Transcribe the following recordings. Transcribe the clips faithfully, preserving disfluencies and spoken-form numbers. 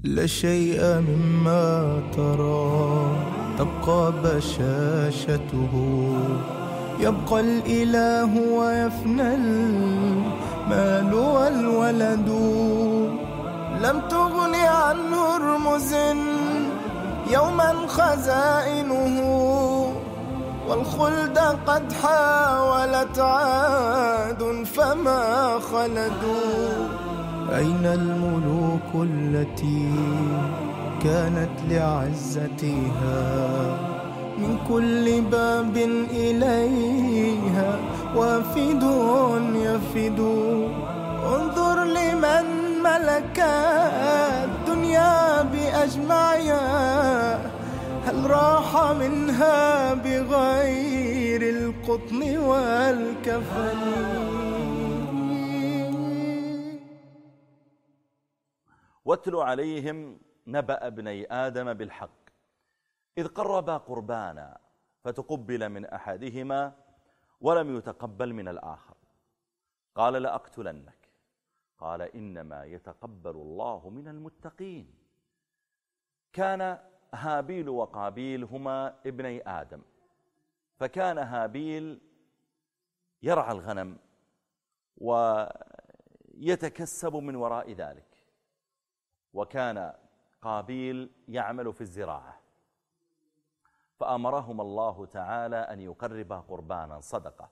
لا شيء مما ترى تبقى بشاشته، يبقى الإله ويفنى المال والولد. لم تغن عنه رمز يوما خزائنه، والخلد قد حاولت عاد فما خلدوا. أين الملوك التي كانت لعزتها من كل باب إليها وافد يفد؟ انظر لمن ملك الدنيا بأجمعها، هل راح منها بغير القطن والكفن؟ واتل عليهم نبأ ابني آدم بالحق إذ قربا قربانا فتقبل من أحدهما ولم يتقبل من الآخر، قال لأقتلنك، قال إنما يتقبل الله من المتقين. كان هابيل وقابيل هما ابني آدم، فكان هابيل يرعى الغنم ويتكسب من وراء ذلك، وكان قابيل يعمل في الزراعة. فأمرهم الله تعالى أن يقربا قربانا صدقة،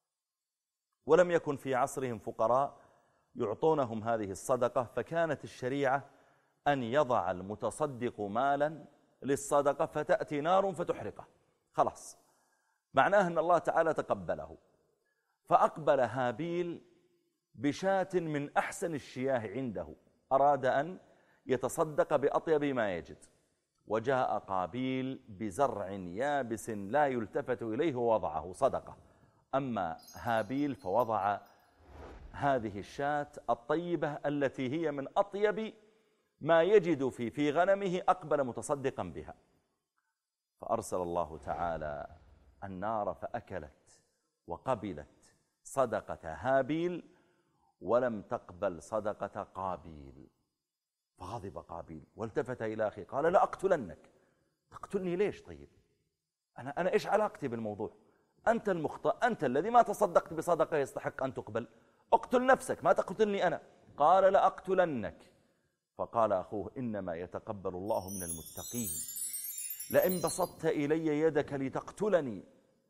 ولم يكن في عصرهم فقراء يعطونهم هذه الصدقة، فكانت الشريعة أن يضع المتصدق مالا للصدقة فتأتي نار فتحرقه، خلاص معناه أن الله تعالى تقبله. فأقبل هابيل بشاة من أحسن الشياه عنده، أراد أن يتصدق بأطيب ما يجد، وجاء قابيل بزرع يابس لا يلتفت إليه ووضعه صدقة. أما هابيل فوضع هذه الشاة الطيبة التي هي من أطيب ما يجد في في غنمه، أقبل متصدقا بها. فأرسل الله تعالى النار فأكلت وقبلت صدقة هابيل ولم تقبل صدقة قابيل، فغضب قابيل والتفت إلى أخيه قال لأقتلنك. تقتلني ليش؟ طيب أنا, أنا إيش علاقتي بالموضوع؟ أنت المخطئ، أنت الذي ما تصدقت بصدقة يستحق أن تقبل، اقتل نفسك ما تقتلني أنا. قال لأقتلنك. فقال أخوه إنما يتقبل الله من المتقين، لئن بسطت إلي يدك لتقتلني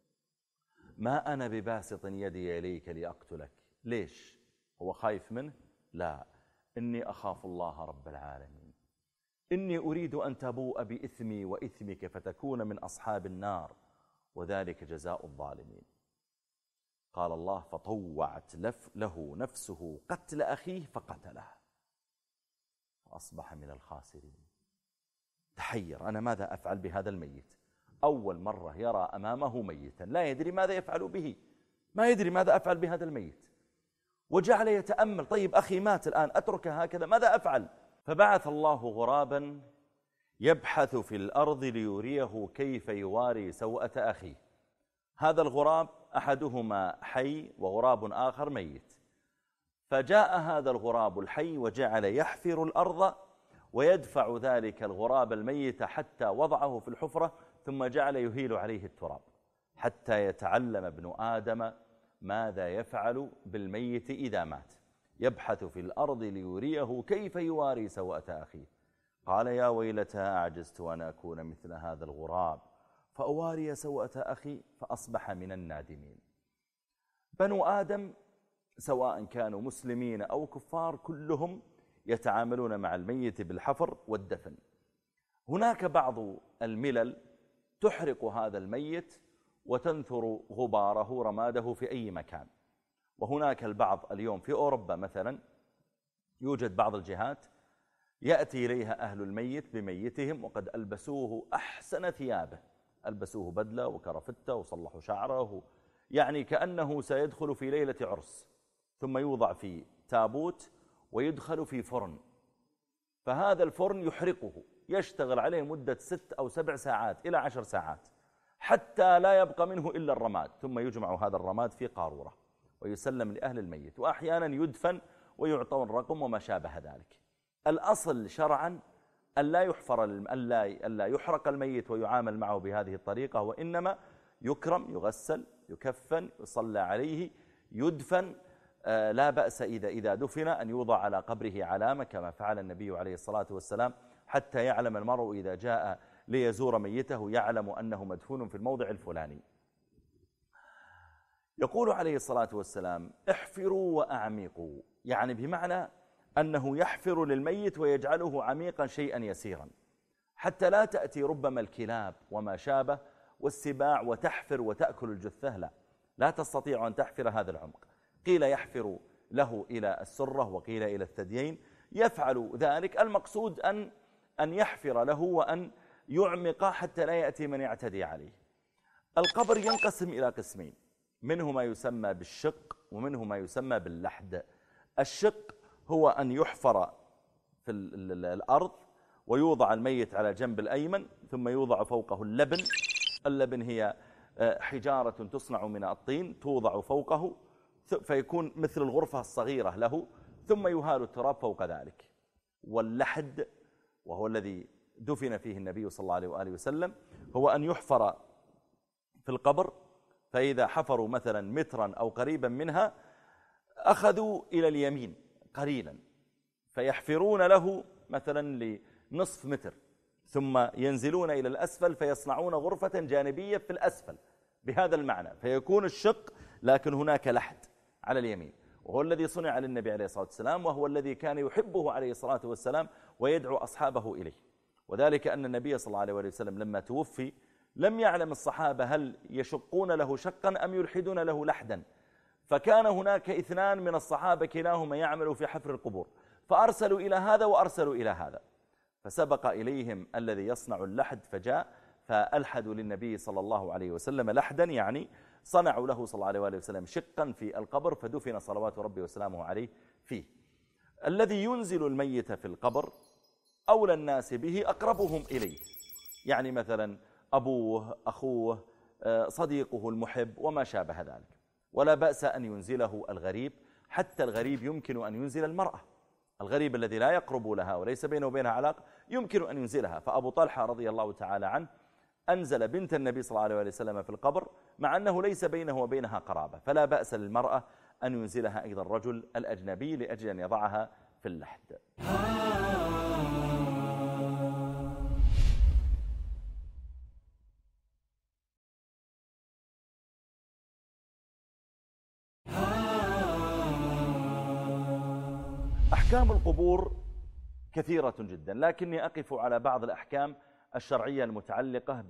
ما أنا بباسط يدي إليك لأقتلك. ليش؟ هو خايف منه؟ لا، إني أخاف الله رب العالمين، إني أريد أن تبوء بإثمي وإثمك فتكون من أصحاب النار، وذلك جزاء الظالمين. قال الله فطوعت له نفسه قتل أخيه فقتله فأصبح من الخاسرين. تحير، أنا ماذا أفعل بهذا الميت؟ أول مرة يرى أمامه ميتا لا يدري ماذا يفعل به، ما يدري ماذا أفعل بهذا الميت، وجعل يتأمل طيب أخي مات الآن أتركه هكذا ماذا أفعل؟ فبعث الله غرابا يبحث في الأرض ليريه كيف يواري سوءة أخيه. هذا الغراب أحدهما حي وغراب آخر ميت، فجاء هذا الغراب الحي وجعل يحفر الأرض ويدفع ذلك الغراب الميت حتى وضعه في الحفرة، ثم جعل يهيل عليه التراب حتى يتعلم ابن آدم ماذا يفعل بالميت إذا مات. يبحث في الأرض ليريه كيف يواري سوءة أخيه. قال يا ويلتى أعجزت أن أكون مثل هذا الغراب فأواري سوءة أخي فأصبح من النادمين. بنو آدم سواء كانوا مسلمين أو كفار كلهم يتعاملون مع الميت بالحفر والدفن. هناك بعض الملل تحرق هذا الميت وتنثر غباره رماده في أي مكان، وهناك البعض اليوم في أوروبا مثلا يوجد بعض الجهات يأتي إليها أهل الميت بميتهم وقد ألبسوه أحسن ثيابه، ألبسوه بدلة وكرفتة وصلحوا شعره، يعني كأنه سيدخل في ليلة عرس، ثم يوضع في تابوت ويدخل في فرن، فهذا الفرن يحرقه يشتغل عليه مدة ست أو سبع ساعات إلى عشر ساعات حتى لا يبقى منه إلا الرماد، ثم يجمع هذا الرماد في قارورة ويسلم لأهل الميت، وأحيانا يدفن ويعطون رقم وما شابه ذلك. الأصل شرعا ألا يحفر ألا ألا يحرق الميت ويعامل معه بهذه الطريقة، وإنما يكرم، يغسل، يكفن، يصلى عليه، يدفن. لا بأس إذا إذا دفن أن يوضع على قبره علامة كما فعل النبي عليه الصلاة والسلام، حتى يعلم المرء إذا جاء ليزور ميته يعلم أنه مدفون في الموضع الفلاني. يقول عليه الصلاة والسلام: احفروا وأعمقوا، يعني بمعنى أنه يحفر للميت ويجعله عميقا شيئا يسيرا، حتى لا تأتي ربما الكلاب وما شابه والسباع وتحفر وتأكل الجثة. لا لا تستطيع أن تحفر هذا العمق. قيل يحفر له إلى السرة وقيل إلى الثديين، يفعل ذلك. المقصود أن أن يحفر له وأن يعمق حتى لا يأتي من يعتدي عليه. القبر ينقسم إلى قسمين، منه ما يسمى بالشق ومنه ما يسمى باللحد. الشق هو أن يحفر في الأرض ويوضع الميت على جنب الأيمن، ثم يوضع فوقه اللبن. اللبن هي حجارة تصنع من الطين توضع فوقه فيكون مثل الغرفة الصغيرة له، ثم يهال التراب فوق ذلك. واللحد وهو الذي دفن فيه النبي صلى الله عليه وآله وسلم هو أن يحفر في القبر، فإذا حفروا مثلا مترا أو قريبا منها أخذوا إلى اليمين قليلا فيحفرون له مثلا لنصف متر، ثم ينزلون إلى الأسفل فيصنعون غرفة جانبية في الأسفل بهذا المعنى، فيكون الشق لكن هناك لحد على اليمين. وهو الذي صنع للنبي عليه الصلاة والسلام، وهو الذي كان يحبه عليه الصلاة والسلام ويدعو أصحابه إليه. وذلك أن النبي صلى الله عليه وسلم لما توفي لم يعلم الصحابة هل يشقون له شقا أم يلحدون له لحدا، فكان هناك اثنان من الصحابة كلاهما يعمل في حفر القبور، فأرسلوا إلى هذا وأرسلوا إلى هذا، فسبق إليهم الذي يصنع اللحد فجاء فألحدوا للنبي صلى الله عليه وسلم لحدا، يعني صنعوا له صلى الله عليه وسلم شقا في القبر فدفن صلوات ربي وسلامه عليه فيه. الذي ينزل الميت في القبر أولى الناس به أقربهم إليه، يعني مثلا أبوه، أخوه، صديقه المحب وما شابه ذلك. ولا بأس أن ينزله الغريب، حتى الغريب يمكن أن ينزل المرأة، الغريب الذي لا يقرب لها وليس بينه وبينها علاقة يمكن أن ينزلها. فأبو طلحة رضي الله تعالى عنه أنزل بنت النبي صلى الله عليه وسلم في القبر مع أنه ليس بينه وبينها قرابة، فلا بأس للمرأة أن ينزلها أيضا الرجل الأجنبي لأجل أن يضعها في اللحد. أحكام القبور كثيرة جدا، لكني أقف على بعض الأحكام الشرعية المتعلقة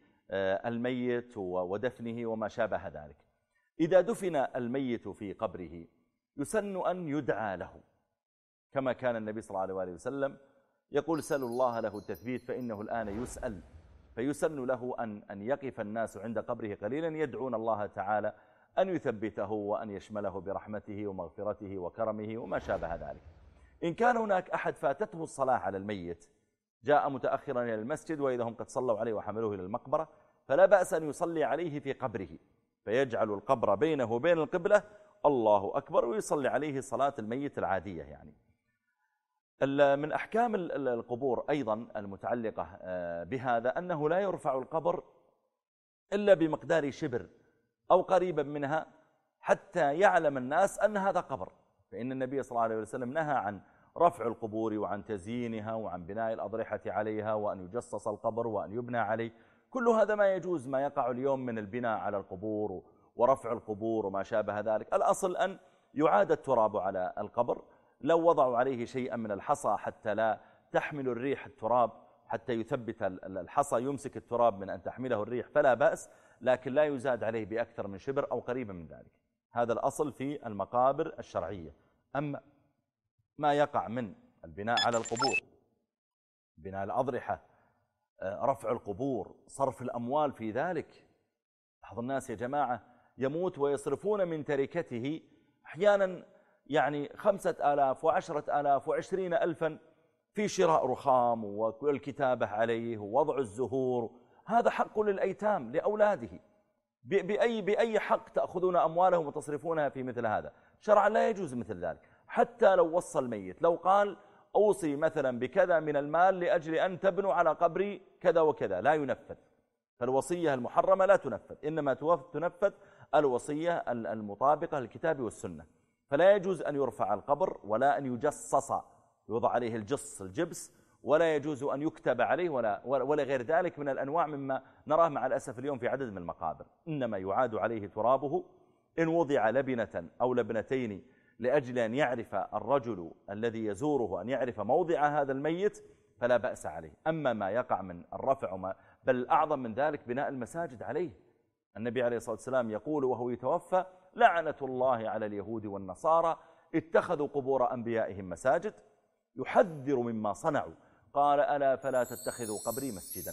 بالميت ودفنه وما شابه ذلك. إذا دفن الميت في قبره يسن أن يدعى له، كما كان النبي صلى الله عليه وسلم يقول: سلوا الله له التثبيت فإنه الآن يسأل. فيسن له أن أن يقف الناس عند قبره قليلا يدعون الله تعالى أن يثبته وأن يشمله برحمته ومغفرته وكرمه وما شابه ذلك. إن كان هناك أحد فاتته الصلاة على الميت، جاء متأخرا إلى المسجد وإذا هم قد صلوا عليه وحملوه إلى المقبرة، فلا بأس أن يصلي عليه في قبره، فيجعل القبر بينه وبين القبلة، الله أكبر، ويصلي عليه صلاة الميت العادية. يعني من أحكام القبور أيضا المتعلقة بهذا أنه لا يرفع القبر إلا بمقدار شبر أو قريبا منها حتى يعلم الناس أن هذا قبر، فإن النبي صلى الله عليه وسلم نهى عن رفع القبور وعن تزيينها وعن بناء الأضرحة عليها وأن يجصص القبر وأن يبنى عليه. كل هذا ما يجوز ما يقع اليوم من البناء على القبور ورفع القبور وما شابه ذلك. الأصل أن يعاد التراب على القبر، لو وضعوا عليه شيئا من الحصى حتى لا تحمل الريح التراب، حتى يثبت الحصى يمسك التراب من أن تحمله الريح فلا بأس، لكن لا يزاد عليه بأكثر من شبر أو قريبا من ذلك. هذا الأصل في المقابر الشرعية. أما ما يقع من البناء على القبور، بناء الأضرحة، رفع القبور، صرف الأموال في ذلك. بعض الناس يا جماعة يموت ويصرفون من تركته أحيانا يعني خمسة آلاف وعشرة آلاف وعشرين ألفا في شراء رخام والكتابة عليه ووضع الزهور. هذا حق للأيتام لأولاده، بأي, بأي حق تأخذون أموالهم وتصرفونها في مثل هذا؟ شرعا لا يجوز مثل ذلك. حتى لو وصى الميت، لو قال أوصي مثلا بكذا من المال لأجل أن تبنوا على قبري كذا وكذا، لا ينفذ. فالوصية المحرمة لا تنفذ، إنما تنفذ الوصية المطابقة للكتاب والسنة. فلا يجوز أن يرفع القبر ولا أن يجصص، يوضع عليه الجص الجبس، ولا يجوز أن يكتب عليه ولا, ولا غير ذلك من الأنواع مما نراه مع الأسف اليوم في عدد من المقابر. إنما يعاد عليه ترابه إن وضع لبنة أو لبنتين لأجل أن يعرف الرجل الذي يزوره أن يعرف موضع هذا الميت فلا بأس عليه. أما ما يقع من الرفع وما بل أعظم من ذلك بناء المساجد عليه. النبي عليه الصلاة والسلام يقول وهو يتوفى: لعنة الله على اليهود والنصارى اتخذوا قبور أنبيائهم مساجد يحذر مما صنعوا. قال: ألا فلا تتخذوا قبري مسجدا،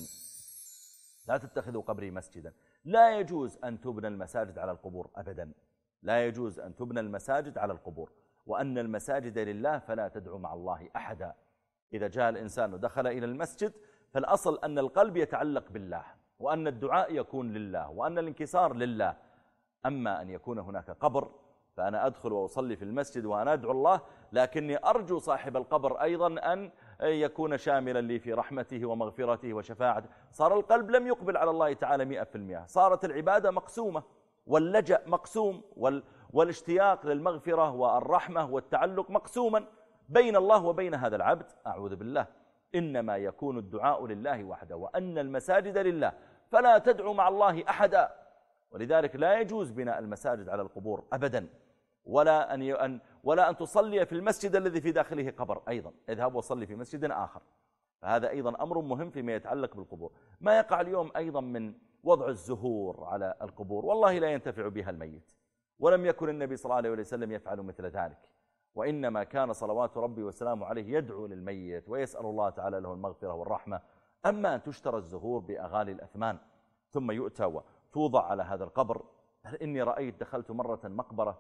لا تتخذوا قبري مسجدا. لا يجوز أن تبنى المساجد على القبور أبدا، لا يجوز أن تبنى المساجد على القبور، وأن المساجد لله فلا تدعو مع الله أحدا. إذا جاء الإنسان ودخل إلى المسجد فالأصل أن القلب يتعلق بالله، وأن الدعاء يكون لله، وأن الانكسار لله. أما أن يكون هناك قبر فأنا أدخل وأصلي في المسجد وأنا أدعو الله، لكني أرجو صاحب القبر أيضا أن يكون شاملا لي في رحمته ومغفرته وشفاعته، صار القلب لم يقبل على الله تعالى مئة في المئة، صارت العبادة مقسومة، واللجأ مقسوم، وال... والاشتياق للمغفرة والرحمة والتعلق مقسوما بين الله وبين هذا العبد. أعوذ بالله. إنما يكون الدعاء لله وحده، وأن المساجد لله فلا تدعو مع الله أحدا. ولذلك لا يجوز بناء المساجد على القبور أبدا، ولا أن ولا أن تصلي في المسجد الذي في داخله قبر أيضا، اذهب وصلي في مسجد آخر. فهذا أيضا أمر مهم فيما يتعلق بالقبور. ما يقع اليوم أيضا من وضع الزهور على القبور، والله لا ينتفع بها الميت، ولم يكن النبي صلى الله عليه وسلم يفعل مثل ذلك، وإنما كان صلوات ربي وسلامه عليه يدعو للميت ويسأل الله تعالى له المغفرة والرحمة. أما أن تشترى الزهور بأغالي الأثمان ثم يؤتى وتوضع على هذا القبر. إني رأيت، دخلت مرة مقبرة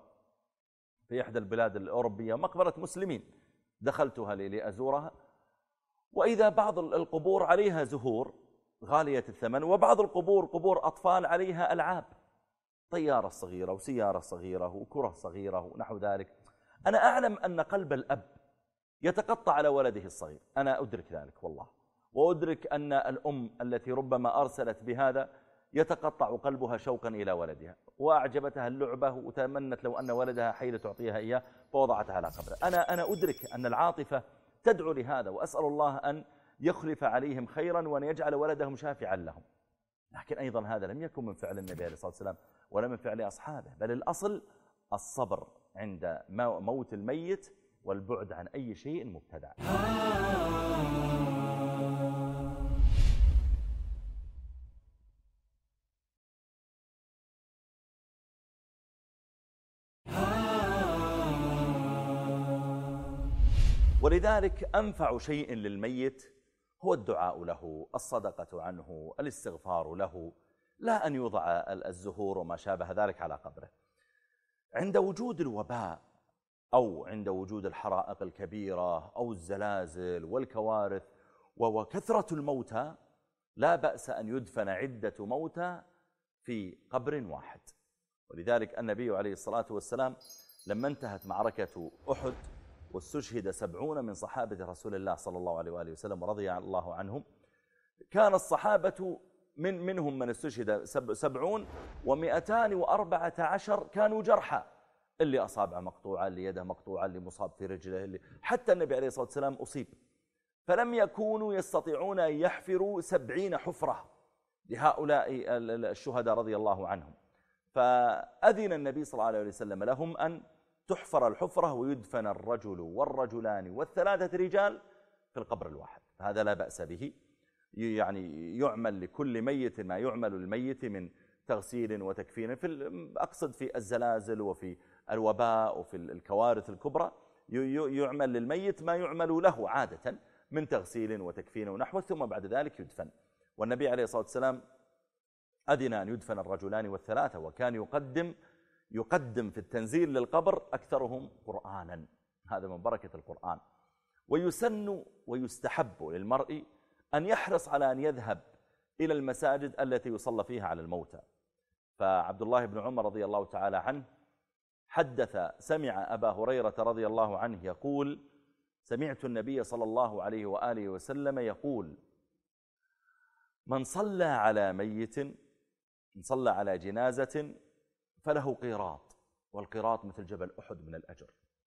في إحدى البلاد الأوروبية، مقبرة مسلمين، دخلتها لأزورها، وإذا بعض القبور عليها زهور غالية الثمن، وبعض القبور قبور أطفال عليها ألعاب، طيارة صغيرة وسيارة صغيرة وكرة صغيرة ونحو ذلك. أنا أعلم أن قلب الأب يتقطع على ولده الصغير، أنا أدرك ذلك والله، وأدرك أن الأم التي ربما أرسلت بهذا يتقطع قلبها شوقا إلى ولدها، وأعجبتها اللعبة وتمنت لو أن ولدها حي لتعطيها إياه فوضعتها على قبره. أنا أنا أدرك أن العاطفة تدعو لهذا، وأسأل الله أن يخلف عليهم خيرا وأن يجعل ولدهم شافعا لهم. لكن أيضا هذا لم يكن من فعل النبي عليه الصلاة والسلام ولا من فعل أصحابه، بل الأصل الصبر عند موت الميت والبعد عن أي شيء مبتدع. ولذلك أنفع شيء للميت هو الدعاء له، الصدقة عنه، الاستغفار له، لا أن يوضع الزهور وما شابه ذلك على قبره. عند وجود الوباء أو عند وجود الحرائق الكبيرة أو الزلازل والكوارث وكثرة الموتى، لا بأس أن يدفن عدة موتى في قبر واحد. ولذلك النبي عليه الصلاة والسلام لما انتهت معركة أحد واستشهد سبعون من صحابة رسول الله صلى الله عليه وآله وسلم ورضي الله عنهم، كان الصحابة من منهم من استشهد سبعون ومئتان وأربعة عشر كانوا جرحى، اللي أصابع مقطوعة، اللي يده مقطوعة، اللي مصاب في رجله، اللي حتى النبي عليه الصلاة والسلام أصيب. فلم يكونوا يستطيعون أن يحفروا سبعين حفرة لهؤلاء الشهداء رضي الله عنهم، فأذن النبي صلى الله عليه وسلم لهم أن تحفر الحفرة ويدفن الرجل والرجلان والثلاثة رجال في القبر الواحد. هذا لا بأس به، يعني يعمل لكل ميت ما يعمل الميت من تغسيل وتكفين، في أقصد في الزلازل وفي الوباء وفي الكوارث الكبرى، يعمل للميت ما يعمل له عادة من تغسيل وتكفين ونحوه، ثم بعد ذلك يدفن. والنبي عليه الصلاة والسلام أذن أن يدفن الرجلان والثلاثة، وكان يقدم يقدم في التنزيل للقبر أكثرهم قرآنا، هذا من بركة القرآن. ويسن ويستحب للمرء أن يحرص على أن يذهب إلى المساجد التي يصلى فيها على الموتى. فعبد الله بن عمر رضي الله تعالى عنه حدث سمع أبا هريرة رضي الله عنه يقول: سمعت النبي صلى الله عليه وآله وسلم يقول: من صلى على ميت، من صلى على جنازة فله قيراط، والقيراط مثل جبل أحد من الأجر،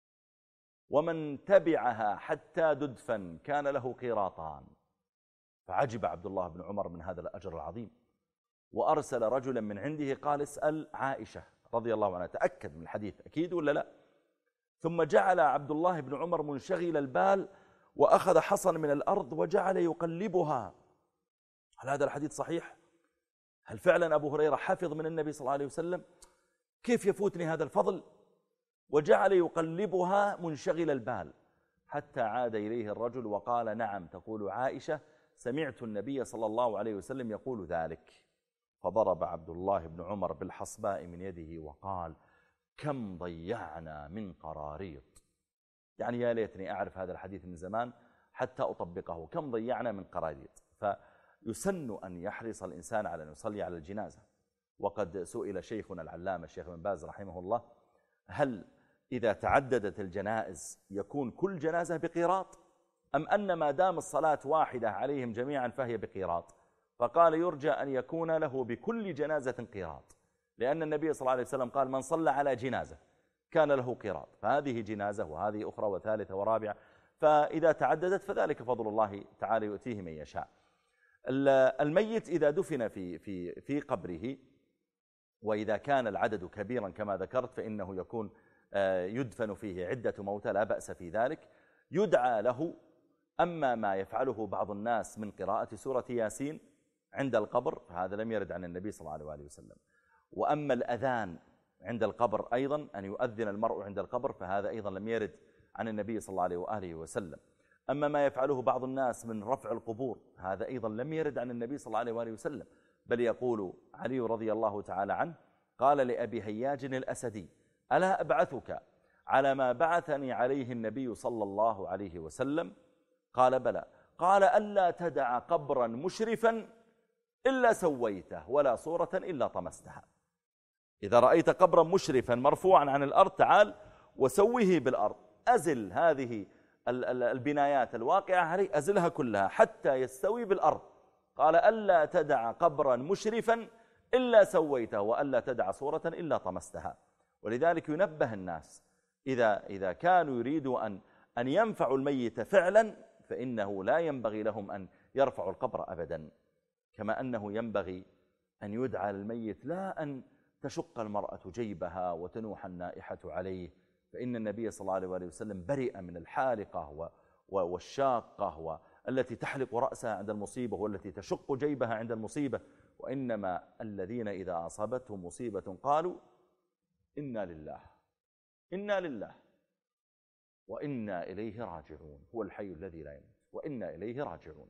ومن تبعها حتى تدفن كان له قيراطان. فعجب عبد الله بن عمر من هذا الأجر العظيم، وأرسل رجلا من عنده قال: اسأل عائشة رضي الله عنها، تأكد من الحديث أكيد ولا لا. ثم جعل عبد الله بن عمر منشغل البال وأخذ حصن من الأرض وجعل يقلبها. هل هذا الحديث صحيح؟ هل فعلا أبو هريرة حفظ من النبي صلى الله عليه وسلم؟ كيف يفوتني هذا الفضل؟ وجعل يقلبها منشغل البال حتى عاد إليه الرجل وقال: نعم، تقول عائشة سمعت النبي صلى الله عليه وسلم يقول ذلك. فضرب عبد الله بن عمر بالحصباء من يده وقال: كم ضيعنا من قراريط. يعني يا ليتني أعرف هذا الحديث من زمان حتى أطبقه. كم ضيعنا من قراريط. فيسن أن يحرص الإنسان على أن يصلي على الجنازة. وقد سئل شيخنا العلامة الشيخ بن باز رحمه الله: هل إذا تعددت الجنائز يكون كل جنازة بقيراط، أم أن ما دام الصلاة واحدة عليهم جميعا فهي بقيراط؟ فقال: يرجى أن يكون له بكل جنازة قيراط، لأن النبي صلى الله عليه وسلم قال: من صلى على جنازة كان له قيراط. فهذه جنازة وهذه أخرى وثالثة ورابعة، فإذا تعددت فذلك فضل الله تعالى يؤتيه من يشاء. الميت إذا دفن في في في قبره، وإذا كان العدد كبيرا كما ذكرت فإنه يكون يدفن فيه عدة موتى، لا بأس في ذلك، يدعى له. أما ما يفعله بعض الناس من قراءة سورة ياسين عند القبر فهذا لم يرد عن النبي صلى الله عليه وسلم. وأما الأذان عند القبر أيضا، أن يؤذن المرء عند القبر، فهذا أيضا لم يرد عن النبي صلى الله عليه وآله وسلم. أما ما يفعله بعض الناس من رفع القبور هذا أيضا لم يرد عن النبي صلى الله عليه وآله وسلم. بل يقول علي رضي الله تعالى عنه: قال لأبي هياج الأسدي: ألا أبعثك على ما بعثني عليه النبي صلى الله عليه وسلم؟ قال: بلى. قال: ألا تدع قبرا مشرفا إلا سويته، ولا صورة إلا طمستها. إذا رأيت قبرا مشرفا مرفوعا عن الأرض تعال وسويه بالأرض، أزل هذه البنايات الواقعة عليه، أزلها كلها حتى يستوي بالأرض. قال: ألا تدع قبرا مشرفا إلا سويته، وألا تدع صورة إلا طمستها. ولذلك ينبه الناس إذا إذا كانوا يريدوا أن أن ينفعوا الميت فعلا، فإنه لا ينبغي لهم أن يرفعوا القبر أبدا. كما أنه ينبغي أن يدعى للميت لا أن تشق المرأة جيبها وتنوح النائحة عليه، فإن النبي صلى الله عليه وسلم برئ من الحالقة والشاقة والتي تحلق رأسها عند المصيبة والتي تشق جيبها عند المصيبة. وإنما الذين إذا أصابتهم مصيبة قالوا: إنا لله إنا لله وإنا إليه راجعون. هو الحي الذي لا يموت وإنا إليه راجعون.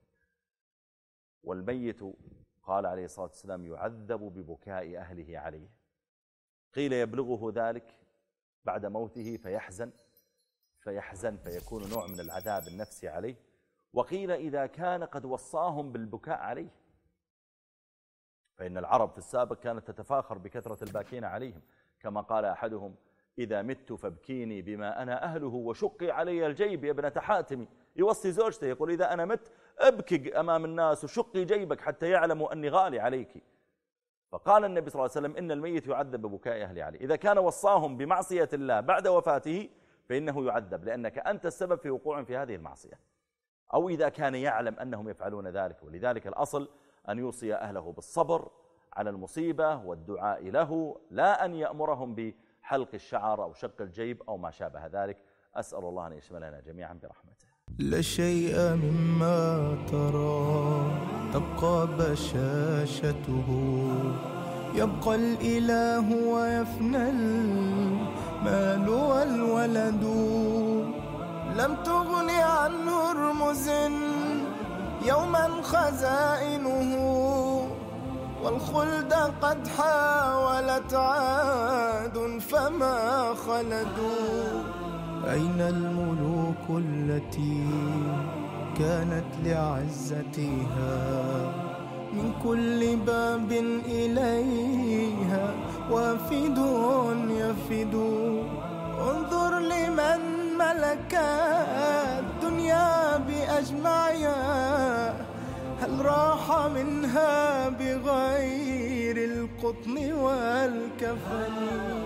والميت قال عليه الصلاة والسلام: يعذب ببكاء أهله عليه. قيل يبلغه ذلك بعد موته فيحزن فيحزن فيكون نوع من العذاب النفسي عليه. وقيل إذا كان قد وصاهم بالبكاء عليه، فإن العرب في السابق كانت تتفاخر بكثرة الباكين عليهم، كما قال أحدهم: إذا مت فابكيني بما أنا أهله وشقي علي الجيب يا ابنة حاتمي. يوصي زوجته يقول: إذا أنا مت أبكي أمام الناس وشقي جيبك حتى يعلموا أني غالي عليك. فقال النبي صلى الله عليه وسلم: إن الميت يعذب ببكاء أهله عليه. إذا كان وصاهم بمعصية الله بعد وفاته فإنه يعذب، لأنك أنت السبب في وقوع في هذه المعصية، أو إذا كان يعلم أنهم يفعلون ذلك. ولذلك الأصل أن يوصي أهله بالصبر على المصيبة والدعاء له، لا أن يأمرهم بحلق الشعر أو شق الجيب أو ما شابه ذلك. أسأل الله أن يشملنا جميعا برحمته. لا شيء مما ترى تبقى بشاشته، يبقى الإله ويفنى المال والولد. لم تغن عنه رمز يوما خزائنه، والخلد قد حاولت عاد فما خلدوا. أين الملوك التي كانت لعزتها، من كل باب إليها وافد يفد. انظر لمن ملك الدنيا بأجمعها، هل راح منها بغير القطن والكفن؟